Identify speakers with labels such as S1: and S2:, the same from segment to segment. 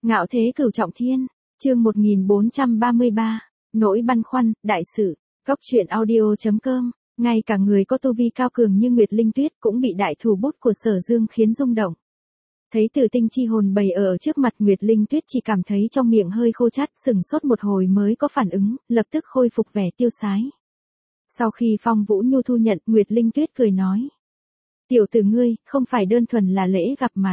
S1: Ngạo thế cửu trọng thiên, chương 1433, nỗi băn khoăn, đại sự, góc truyện audio.com, ngay cả người có tu vi cao cường như Nguyệt Linh Tuyết cũng bị đại thủ bút của Sở Dương khiến rung động. Thấy Tử Tinh chi hồn bày ở trước mặt, Nguyệt Linh Tuyết chỉ cảm thấy trong miệng hơi khô chát, sừng sốt một hồi mới có phản ứng, lập tức khôi phục vẻ tiêu sái. Sau khi Phong Vũ Nhu thu nhận, Nguyệt Linh Tuyết cười nói: "Tiểu tử ngươi, không phải đơn thuần là lễ gặp mặt."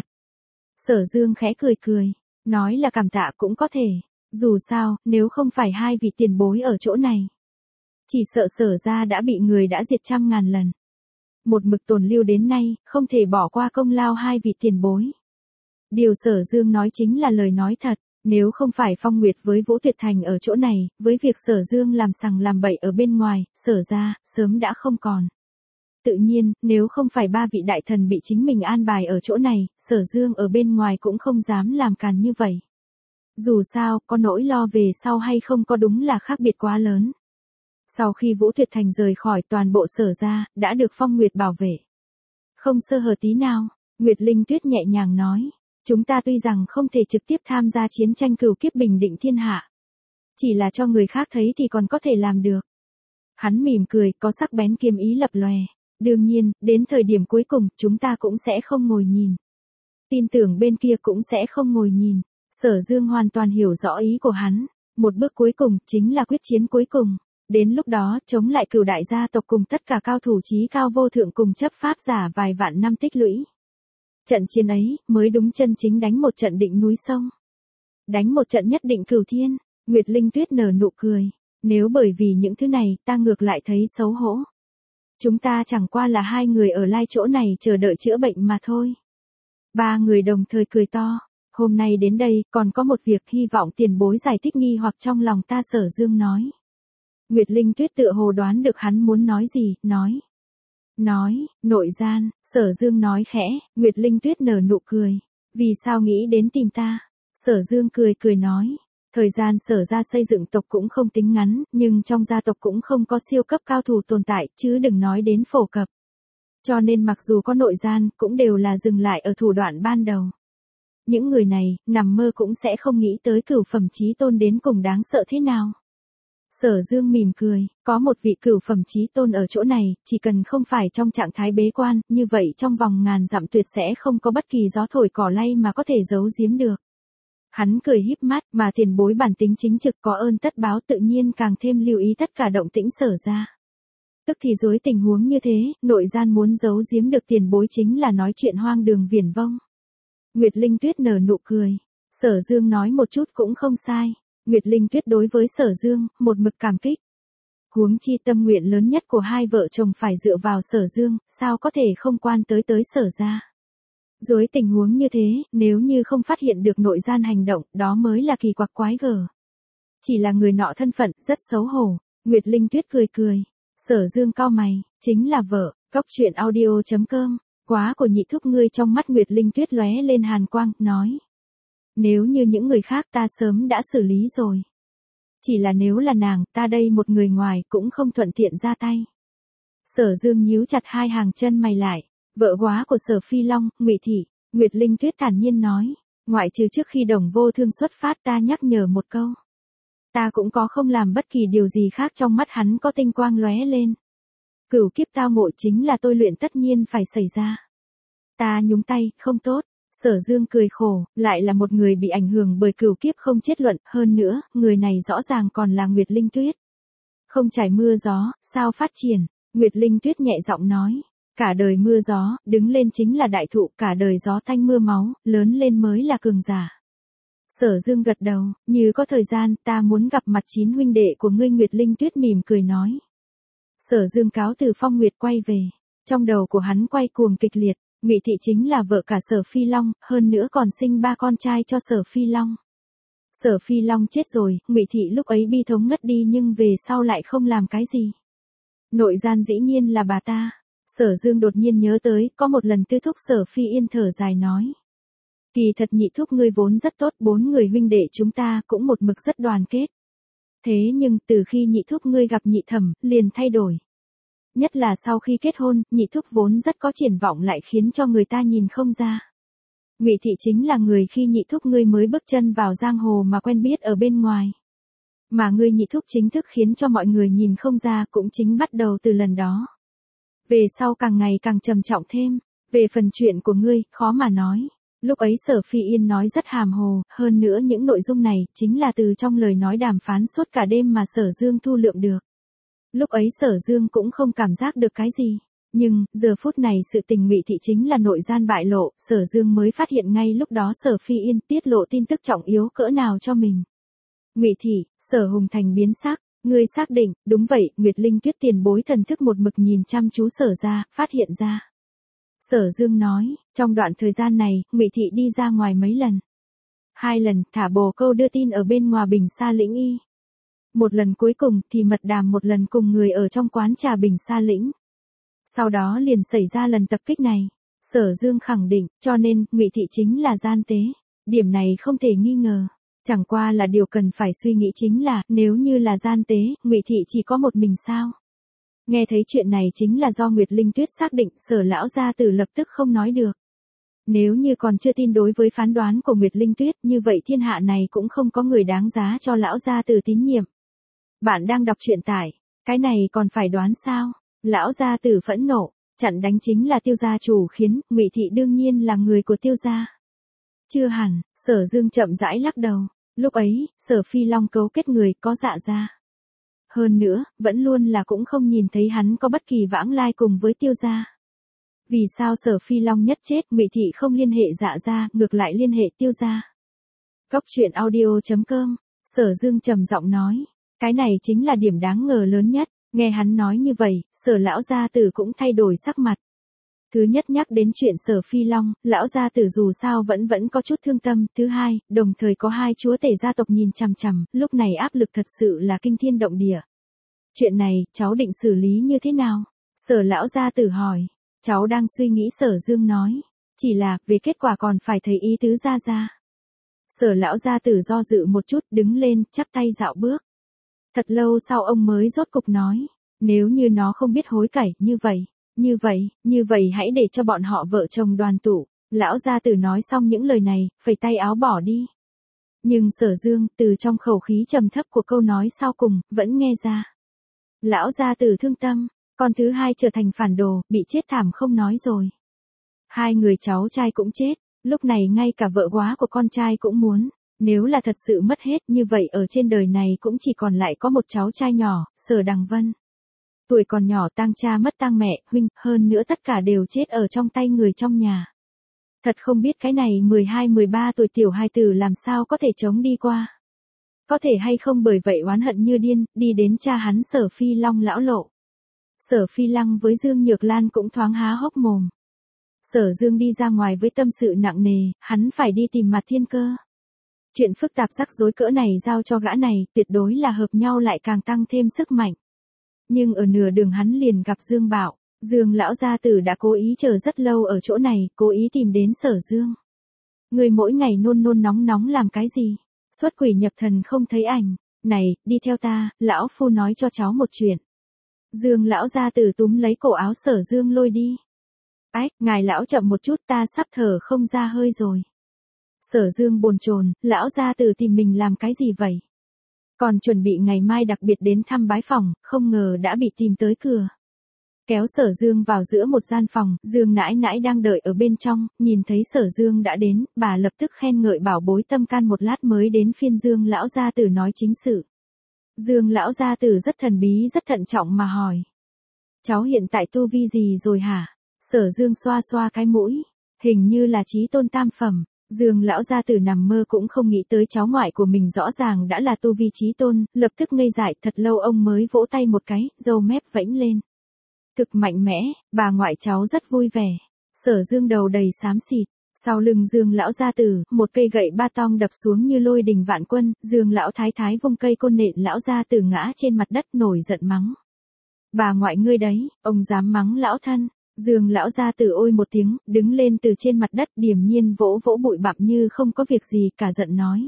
S1: Sở Dương khẽ cười cười, nói là cảm tạ cũng có thể, dù sao, nếu không phải hai vị tiền bối ở chỗ này, chỉ sợ Sở gia đã bị người đã diệt trăm ngàn lần. Một mực tồn lưu đến nay, không thể bỏ qua công lao hai vị tiền bối. Điều Sở Dương nói chính là lời nói thật, nếu không phải Phong Nguyệt với Vũ Tuyệt Thành ở chỗ này, với việc Sở Dương làm sằng làm bậy ở bên ngoài, Sở gia sớm đã không còn. Tự nhiên, nếu không phải ba vị đại thần bị chính mình an bài ở chỗ này, Sở Dương ở bên ngoài cũng không dám làm càn như vậy. Dù sao, có nỗi lo về sau hay không có đúng là khác biệt quá lớn. Sau khi Vũ Tuyệt Thành rời khỏi, toàn bộ Sở gia đã được Phong Nguyệt bảo vệ. Không sơ hở tí nào, Nguyệt Linh Tuyết nhẹ nhàng nói: "Chúng ta tuy rằng không thể trực tiếp tham gia chiến tranh cửu kiếp bình định thiên hạ, chỉ là cho người khác thấy thì còn có thể làm được." Hắn mỉm cười, có sắc bén kiếm ý lập lòe. "Đương nhiên, đến thời điểm cuối cùng, chúng ta cũng sẽ không ngồi nhìn. Tin tưởng bên kia cũng sẽ không ngồi nhìn." Sở Dương hoàn toàn hiểu rõ ý của hắn. Một bước cuối cùng, chính là quyết chiến cuối cùng. Đến lúc đó, chống lại Cửu đại gia tộc cùng tất cả cao thủ chí cao vô thượng cùng chấp pháp giả vài vạn năm tích lũy. Trận chiến ấy, mới đúng chân chính đánh một trận định núi sông. Đánh một trận nhất định cửu thiên. Nguyệt Linh Tuyết nở nụ cười. "Nếu bởi vì những thứ này, ta ngược lại thấy xấu hổ. Chúng ta chẳng qua là hai người ở lai chỗ này chờ đợi chữa bệnh mà thôi." Ba người đồng thời cười to. "Hôm nay đến đây, còn có một việc hy vọng tiền bối giải thích nghi hoặc trong lòng ta." Sở Dương nói. Nguyệt Linh Tuyết tựa hồ đoán được hắn muốn nói gì, nói: "Nội gian." Sở Dương nói khẽ. Nguyệt Linh Tuyết nở nụ cười. "Vì sao nghĩ đến tìm ta?" Sở Dương cười cười nói: "Thời gian Sở gia xây dựng tộc cũng không tính ngắn, nhưng trong gia tộc cũng không có siêu cấp cao thủ tồn tại, chứ đừng nói đến phổ cập. Cho nên mặc dù có nội gian, cũng đều là dừng lại ở thủ đoạn ban đầu. Những người này, nằm mơ cũng sẽ không nghĩ tới cửu phẩm chí tôn đến cùng đáng sợ thế nào." Sở Dương mỉm cười, có một vị cửu phẩm chí tôn ở chỗ này, chỉ cần không phải trong trạng thái bế quan, như vậy trong vòng ngàn dặm tuyệt sẽ không có bất kỳ gió thổi cỏ lay mà có thể giấu giếm được. Hắn cười híp mắt, mà tiền bối bản tính chính trực có ơn tất báo, tự nhiên càng thêm lưu ý tất cả động tĩnh Sở gia. Tức thì dưới tình huống như thế, nội gian muốn giấu giếm được tiền bối chính là nói chuyện hoang đường viển vông. Nguyệt Linh Tuyết nở nụ cười. Sở Dương nói một chút cũng không sai. Nguyệt Linh Tuyết đối với Sở Dương, một mực cảm kích. Huống chi tâm nguyện lớn nhất của hai vợ chồng phải dựa vào Sở Dương, sao có thể không quan tới Sở gia. Dưới tình huống như thế, nếu như không phát hiện được nội gian hành động, đó mới là kỳ quặc quái gở. Chỉ là người nọ thân phận, rất xấu hổ. Nguyệt Linh Tuyết cười cười. Sở Dương cau mày, chính là vợ, góc truyện audio.com. Quá của nhị thúc ngươi. Trong mắt Nguyệt Linh Tuyết lóe lên hàn quang, nói: "Nếu như những người khác ta sớm đã xử lý rồi. Chỉ là nếu là nàng, ta đây một người ngoài cũng không thuận tiện ra tay." Sở Dương nhíu chặt hai hàng chân mày lại. "Vợ quá của Sở Phi Long, Ngụy thị." Nguyệt Linh Tuyết thản nhiên nói: "Ngoại trừ trước khi Đồng Vô Thương xuất phát ta nhắc nhở một câu. Ta cũng có không làm bất kỳ điều gì khác." Trong mắt hắn có tinh quang lóe lên. "Cửu kiếp tao ngộ chính là tôi luyện tất nhiên phải xảy ra. Ta nhúng tay, không tốt." Sở Dương cười khổ, lại là một người bị ảnh hưởng bởi cửu kiếp không chết luận, hơn nữa, người này rõ ràng còn là Nguyệt Linh Tuyết. Không trải mưa gió, sao phát triển? Nguyệt Linh Tuyết nhẹ giọng nói: "Cả đời mưa gió, đứng lên chính là đại thụ, cả đời gió tanh mưa máu, lớn lên mới là cường giả." Sở Dương gật đầu, như có thời gian, ta muốn gặp mặt 9 huynh đệ của ngươi. Nguyệt Linh Tuyết mỉm cười nói. Sở Dương cáo từ Phong Nguyệt quay về. Trong đầu của hắn quay cuồng kịch liệt. Ngụy thị chính là vợ cả Sở Phi Long, hơn nữa còn sinh 3 con trai cho Sở Phi Long. Sở Phi Long chết rồi, Ngụy thị lúc ấy bi thống ngất đi, nhưng về sau lại không làm cái gì. Nội gian dĩ nhiên là bà ta. Sở Dương đột nhiên nhớ tới, có một lần tư thúc Sở Phi Yên thở dài nói: "Kỳ thật nhị thúc ngươi vốn rất tốt, 4 người huynh đệ chúng ta cũng một mực rất đoàn kết. Thế nhưng từ khi nhị thúc ngươi gặp nhị thẩm, liền thay đổi. Nhất là sau khi kết hôn, nhị thúc vốn rất có triển vọng lại khiến cho người ta nhìn không ra. Ngụy Thị chính là người khi nhị thúc ngươi mới bước chân vào giang hồ mà quen biết ở bên ngoài. Mà ngươi nhị thúc chính thức khiến cho mọi người nhìn không ra cũng chính bắt đầu từ lần đó. Về sau càng ngày càng trầm trọng thêm, về phần chuyện của ngươi, khó mà nói. Lúc ấy Sở Phi Yên nói rất hàm hồ, hơn nữa những nội dung này chính là từ trong lời nói đàm phán suốt cả đêm mà Sở Dương thu lượm được. Lúc ấy Sở Dương cũng không cảm giác được cái gì. Nhưng, giờ phút này sự tình Ngụy Thị chính là nội gian bại lộ, Sở Dương mới phát hiện ngay lúc đó Sở Phi Yên tiết lộ tin tức trọng yếu cỡ nào cho mình. Ngụy Thị, Sở Hùng Thành biến sắc, ngươi xác định, đúng vậy, Nguyệt Linh Tuyết tiền bối thần thức một mực nhìn chăm chú Sở ra, phát hiện ra. Sở Dương nói, trong đoạn thời gian này, Ngụy Thị đi ra ngoài mấy lần. 2 lần, thả bồ câu đưa tin ở bên ngoài Bình Sa Lĩnh Y. Một lần cuối cùng thì mật đàm một lần cùng người ở trong quán trà Bình Sa Lĩnh. Sau đó liền xảy ra lần tập kích này. Sở Dương khẳng định, cho nên, Ngụy Thị chính là gian tế. Điểm này không thể nghi ngờ. Chẳng qua là điều cần phải suy nghĩ chính là, nếu như là gian tế, Ngụy Thị chỉ có một mình sao? Nghe thấy chuyện này chính là do Nguyệt Linh Tuyết xác định, Sở lão gia tử lập tức không nói được. Nếu như còn chưa tin đối với phán đoán của Nguyệt Linh Tuyết, như vậy thiên hạ này cũng không có người đáng giá cho lão gia tử tín nhiệm. Bạn đang đọc truyện tải, cái này còn phải đoán sao? Lão gia tử phẫn nộ, chặn đánh chính là Tiêu gia chủ khiến, Ngụy Thị đương nhiên là người của Tiêu gia. Chưa hẳn, Sở Dương chậm rãi lắc đầu, lúc ấy, Sở Phi Long cấu kết người có dạ gia. Hơn nữa, vẫn luôn là cũng không nhìn thấy hắn có bất kỳ vãng lai cùng với Tiêu gia. Vì sao Sở Phi Long nhất chết, Ngụy Thị không liên hệ dạ gia, ngược lại liên hệ Tiêu gia? Góc truyện audio.com, Sở Dương trầm giọng nói, cái này chính là điểm đáng ngờ lớn nhất. Nghe hắn nói như vậy, Sở lão gia tử cũng thay đổi sắc mặt. Thứ nhất nhắc đến chuyện Sở Phi Long, lão gia tử dù sao vẫn có chút thương tâm. Thứ hai, đồng thời có 2 chúa tể gia tộc nhìn chằm chằm, lúc này áp lực thật sự là kinh thiên động địa. Chuyện này, cháu định xử lý như thế nào? Sở lão gia tử hỏi. Cháu đang suy nghĩ, Sở Dương nói. Chỉ là, về kết quả còn phải thấy ý tứ gia gia. Sở lão gia tử do dự một chút, đứng lên, chắp tay dạo bước. Thật lâu sau ông mới rốt cục nói, nếu như nó không biết hối cải, như vậy hãy để cho bọn họ vợ chồng đoàn tụ. Lão gia tử nói xong những lời này, phẩy tay áo bỏ đi. Nhưng Sở Dương, từ trong khẩu khí trầm thấp của câu nói sau cùng, vẫn nghe ra. Lão gia tử thương tâm, con thứ hai trở thành phản đồ, bị chết thảm không nói rồi. 2 người cháu trai cũng chết, lúc này ngay cả vợ góa của con trai cũng muốn. Nếu là thật sự mất hết như vậy ở trên đời này cũng chỉ còn lại có một cháu trai nhỏ, Sở Đằng Vân. Tuổi còn nhỏ tang cha mất tang mẹ, huynh, hơn nữa tất cả đều chết ở trong tay người trong nhà. Thật không biết cái này 12-13 tuổi tiểu hài tử làm sao có thể chống đi qua. Có thể hay không bởi vậy oán hận như điên, đi đến cha hắn Sở Phi Long lão lộ. Sở Phi Lăng với Dương Nhược Lan cũng thoáng há hốc mồm. Sở Dương đi ra ngoài với tâm sự nặng nề, hắn phải đi tìm Mạt Thiên Cơ. Chuyện phức tạp rắc rối cỡ này giao cho gã này, tuyệt đối là hợp nhau lại càng tăng thêm sức mạnh. Nhưng ở nửa đường hắn liền gặp Dương Bảo, Dương lão gia tử đã cố ý chờ rất lâu ở chỗ này, cố ý tìm đến Sở Dương. Người mỗi ngày nôn nóng nóng làm cái gì? Xuất quỷ nhập thần không thấy ảnh. Này, đi theo ta, lão phu nói cho cháu một chuyện. Dương lão gia tử túm lấy cổ áo Sở Dương lôi đi. Ách, ngài lão chậm một chút, ta sắp thở không ra hơi rồi. Sở Dương bồn chồn, lão gia tử tìm mình làm cái gì vậy? Còn chuẩn bị ngày mai đặc biệt đến thăm bái phòng, không ngờ đã bị tìm tới cửa. Kéo Sở Dương vào giữa một gian phòng, Dương nãi nãi đang đợi ở bên trong, nhìn thấy Sở Dương đã đến, bà lập tức khen ngợi bảo bối tâm can, một lát mới đến phiên Dương lão gia tử nói chính sự. Dương lão gia tử rất thần bí rất thận trọng mà hỏi. Cháu hiện tại tu vi gì rồi hả? Sở Dương xoa xoa cái mũi, hình như là chí tôn tam phẩm. Dương lão gia tử nằm mơ cũng không nghĩ tới cháu ngoại của mình rõ ràng đã là tu vi chí tôn, lập tức ngây dại, thật lâu ông mới vỗ tay một cái, râu mép vẫy lên. Thực mạnh mẽ, bà ngoại cháu rất vui vẻ. Sở Dương đầu đầy xám xịt, sau lưng Dương lão gia tử, một cây gậy ba tong đập xuống như lôi đình vạn quân, Dương lão thái thái vung cây côn nện lão gia tử ngã trên mặt đất nổi giận mắng. Bà ngoại ngươi đấy, ông dám mắng lão thân. Dương lão gia tử ôi một tiếng, đứng lên từ trên mặt đất, điềm nhiên vỗ vỗ bụi bặm như không có việc gì, cả giận nói.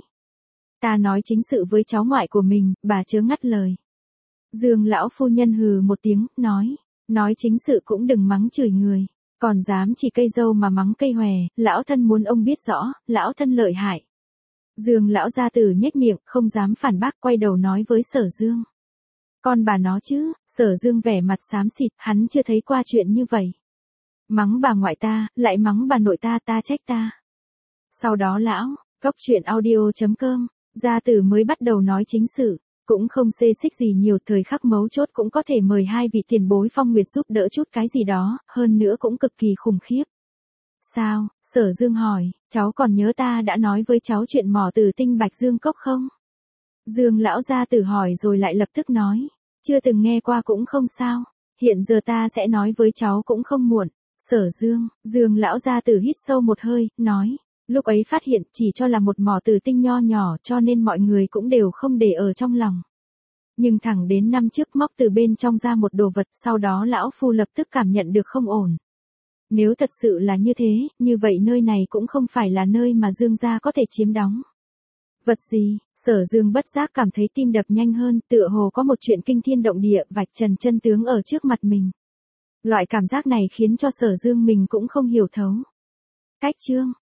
S1: Ta nói chính sự với cháu ngoại của mình, bà chớ ngắt lời. Dương lão phu nhân hừ một tiếng, nói chính sự cũng đừng mắng chửi người. Còn dám chỉ cây dâu mà mắng cây hòe, lão thân muốn ông biết rõ, lão thân lợi hại. Dương lão gia tử nhếch miệng, không dám phản bác, quay đầu nói với Sở Dương. Con bà nó chứ, Sở Dương vẻ mặt xám xịt, hắn chưa thấy qua chuyện như vậy. Mắng bà ngoại ta, lại mắng bà nội ta, ta trách ta. Sau đó lão, cóc truyện audio.com, gia tử mới bắt đầu nói chính sự, cũng không xê xích gì nhiều, thời khắc mấu chốt cũng có thể mời hai vị tiền bối Phong Nguyệt giúp đỡ chút cái gì đó, hơn nữa cũng cực kỳ khủng khiếp. Sao, Sở Dương hỏi, cháu còn nhớ ta đã nói với cháu chuyện mỏ từ tinh Bạch Dương Cốc không? Dương lão gia tử hỏi rồi lại lập tức nói, chưa từng nghe qua cũng không sao, hiện giờ ta sẽ nói với cháu cũng không muộn. Sở Dương, Dương lão gia tử hít sâu một hơi, nói, lúc ấy phát hiện chỉ cho là một mỏ từ tinh nho nhỏ cho nên mọi người cũng đều không để ở trong lòng. Nhưng thẳng đến năm trước móc từ bên trong ra một đồ vật, sau đó lão phu lập tức cảm nhận được không ổn. Nếu thật sự là như thế, như vậy nơi này cũng không phải là nơi mà Dương gia có thể chiếm đóng. Vật gì? Sở Dương bất giác cảm thấy tim đập nhanh hơn, tựa hồ có một chuyện kinh thiên động địa vạch trần chân tướng ở trước mặt mình. Loại cảm giác này khiến cho Sở Dương mình cũng không hiểu thấu. Cách chương